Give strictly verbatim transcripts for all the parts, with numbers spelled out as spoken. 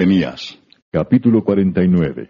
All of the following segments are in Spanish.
Jeremías. Capítulo cuarenta y nueve.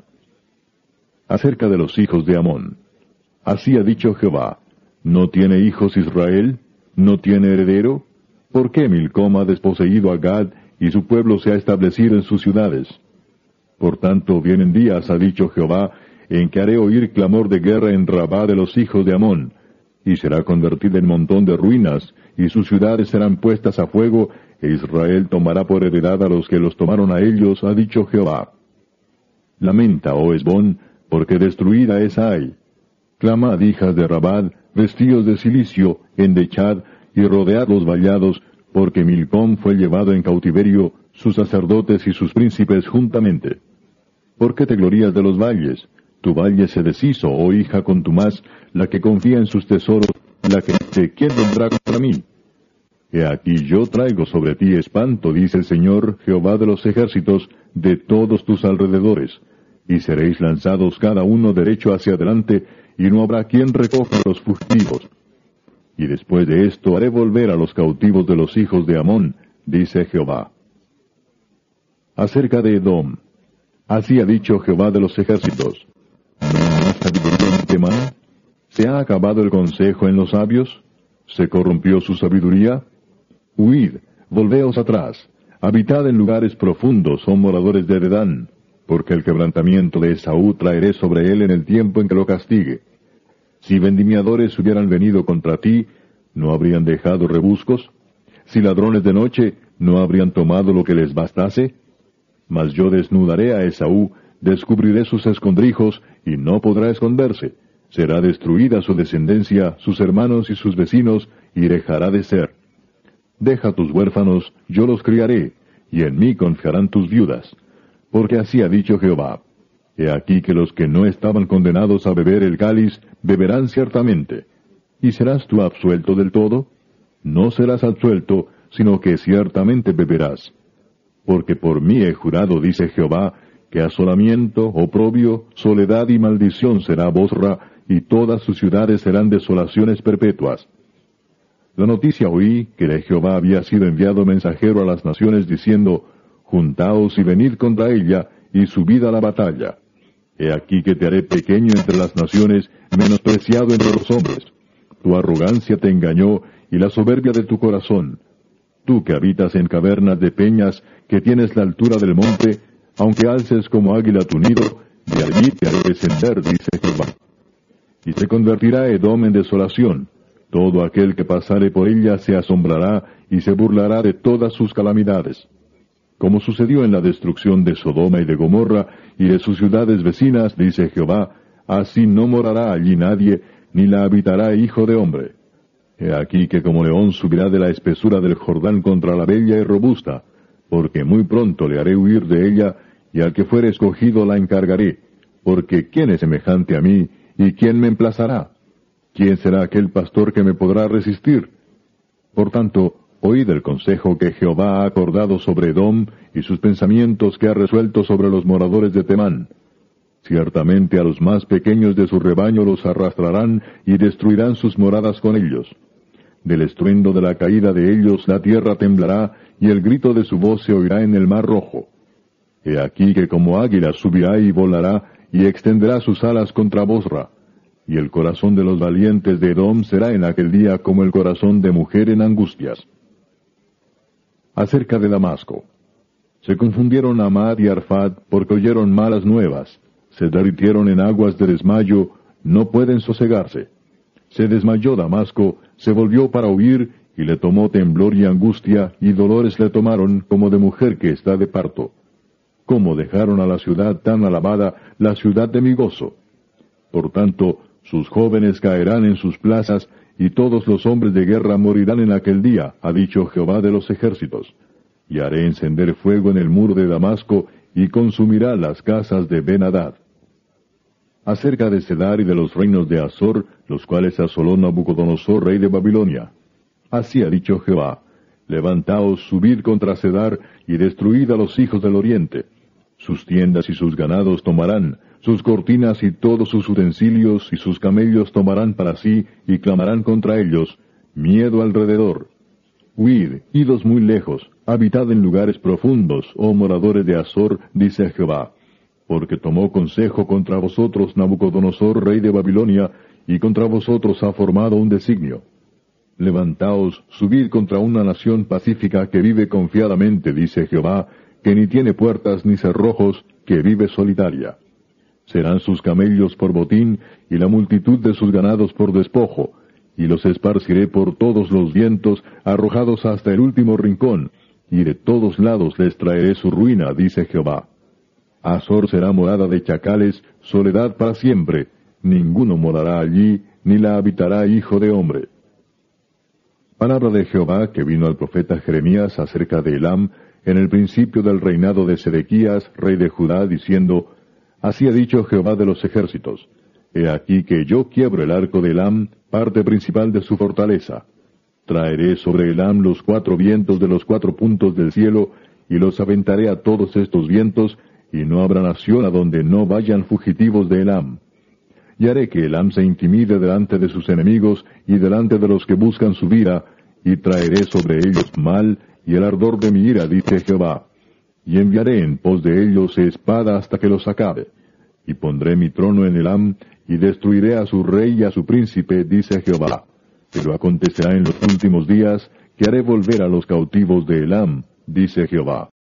Acerca de los hijos de Amón. Así ha dicho Jehová: ¿no tiene hijos Israel? ¿No tiene heredero? ¿Por qué Milcom ha desposeído a Gad, y su pueblo se ha establecido en sus ciudades? Por tanto, vienen días, ha dicho Jehová, en que haré oír clamor de guerra en Rabá de los hijos de Amón, y será convertida en montón de ruinas, y sus ciudades serán puestas a fuego, e Israel tomará por heredad a los que los tomaron a ellos, ha dicho Jehová. Lamenta, oh Hesbón, porque destruida es Ai. Clamad, hijas de Rabad, vestidos de cilicio, endechad, y rodead los vallados, porque Milcom fue llevado en cautiverio, sus sacerdotes y sus príncipes juntamente. ¿Por qué te glorías de los valles? Tu valle se deshizo, oh hija contumaz, la que confía en sus tesoros, la que dice: ¿quién vendrá contra mí? He aquí yo traigo sobre ti espanto, dice el Señor, Jehová de los ejércitos, de todos tus alrededores, y seréis lanzados cada uno derecho hacia adelante, y no habrá quien recoja a los fugitivos. Y después de esto haré volver a los cautivos de los hijos de Amón, dice Jehová. Acerca de Edom. Así ha dicho Jehová de los ejércitos: ¿no hay sabiduría en Temán? ¿Se ha acabado el consejo en los sabios? ¿Se corrompió su sabiduría? Huid, volveos atrás, habitad en lugares profundos, oh moradores de Dedán, porque el quebrantamiento de Esaú traeré sobre él en el tiempo en que lo castigue. Si vendimiadores hubieran venido contra ti, ¿no habrían dejado rebuscos? Si ladrones de noche, ¿no habrían tomado lo que les bastase? Mas yo desnudaré a Esaú, descubriré sus escondrijos, y no podrá esconderse. Será destruida su descendencia, sus hermanos y sus vecinos, y dejará de ser. Deja tus huérfanos, yo los criaré, y en mí confiarán tus viudas. Porque así ha dicho Jehová: he aquí que los que no estaban condenados a beber el cáliz, beberán ciertamente. ¿Y serás tú absuelto del todo? No serás absuelto, sino que ciertamente beberás. Porque por mí he jurado, dice Jehová, que asolamiento, oprobio, soledad y maldición será Bosra, y todas sus ciudades serán desolaciones perpetuas. La noticia oí que de Jehová había sido enviado mensajero a las naciones diciendo: juntaos y venid contra ella, y subid a la batalla. He aquí que te haré pequeño entre las naciones, menospreciado entre los hombres. Tu arrogancia te engañó, y la soberbia de tu corazón. Tú que habitas en cavernas de peñas, que tienes la altura del monte, aunque alces como águila tu nido, de allí te haré descender, dice Jehová. Y se convertirá Edom en desolación. Todo aquel que pasare por ella se asombrará, y se burlará de todas sus calamidades. Como sucedió en la destrucción de Sodoma y de Gomorra, y de sus ciudades vecinas, dice Jehová, así no morará allí nadie, ni la habitará hijo de hombre. He aquí que como león subirá de la espesura del Jordán contra la bella y robusta, porque muy pronto le haré huir de ella, y al que fuere escogido la encargaré, porque ¿quién es semejante a mí, y quién me emplazará? ¿Quién será aquel pastor que me podrá resistir? Por tanto, oíd el consejo que Jehová ha acordado sobre Edom, y sus pensamientos que ha resuelto sobre los moradores de Temán. Ciertamente a los más pequeños de su rebaño los arrastrarán, y destruirán sus moradas con ellos. Del estruendo de la caída de ellos la tierra temblará, y el grito de su voz se oirá en el mar rojo. He aquí que como águila subirá y volará, y extenderá sus alas contra Bosra. Y el corazón de los valientes de Edom será en aquel día como el corazón de mujer en angustias. Acerca de Damasco. Se confundieron Amad y Arfad porque oyeron malas nuevas. Se derritieron en aguas de desmayo, no pueden sosegarse. Se desmayó Damasco, se volvió para huir, y le tomó temblor y angustia, y dolores le tomaron como de mujer que está de parto. Cómo dejaron a la ciudad tan alabada, la ciudad de mi gozo. Por tanto, sus jóvenes caerán en sus plazas, y todos los hombres de guerra morirán en aquel día, ha dicho Jehová de los ejércitos. Y haré encender fuego en el muro de Damasco, y consumirá las casas de Ben-Hadad. Acerca de Cedar y de los reinos de Azor, los cuales asoló Nabucodonosor, rey de Babilonia. Así ha dicho Jehová: levantaos, subid contra Cedar, y destruid a los hijos del oriente. Sus tiendas y sus ganados tomarán, sus cortinas y todos sus utensilios y sus camellos tomarán para sí, y clamarán contra ellos: miedo alrededor. Huid, idos muy lejos, habitad en lugares profundos, oh moradores de Azor, dice Jehová. Porque tomó consejo contra vosotros Nabucodonosor, rey de Babilonia, y contra vosotros ha formado un designio. Levantaos, subid contra una nación pacífica que vive confiadamente, dice Jehová, que ni tiene puertas ni cerrojos, que vive solitaria. Serán sus camellos por botín, y la multitud de sus ganados por despojo, y los esparciré por todos los vientos, arrojados hasta el último rincón, y de todos lados les traeré su ruina, dice Jehová. Azor será morada de chacales, soledad para siempre, ninguno morará allí, ni la habitará hijo de hombre. Palabra de Jehová que vino al profeta Jeremías acerca de Elam, en el principio del reinado de Sedequías, rey de Judá, diciendo, Así ha dicho Jehová de los ejércitos, He aquí que yo quiebro el arco de Elam, parte principal de su fortaleza. Traeré sobre Elam los cuatro vientos de los cuatro puntos del cielo, y los aventaré a todos estos vientos, y no habrá nación a donde no vayan fugitivos de Elam. Y haré que Elam se intimide delante de sus enemigos, y delante de los que buscan su vida, y traeré sobre ellos mal, y el ardor de mi ira, dice Jehová. Y enviaré en pos de ellos espada hasta que los acabe. Y pondré mi trono en Elam, y destruiré a su rey y a su príncipe, dice Jehová. Pero acontecerá en los últimos días, que haré volver a los cautivos de Elam, dice Jehová.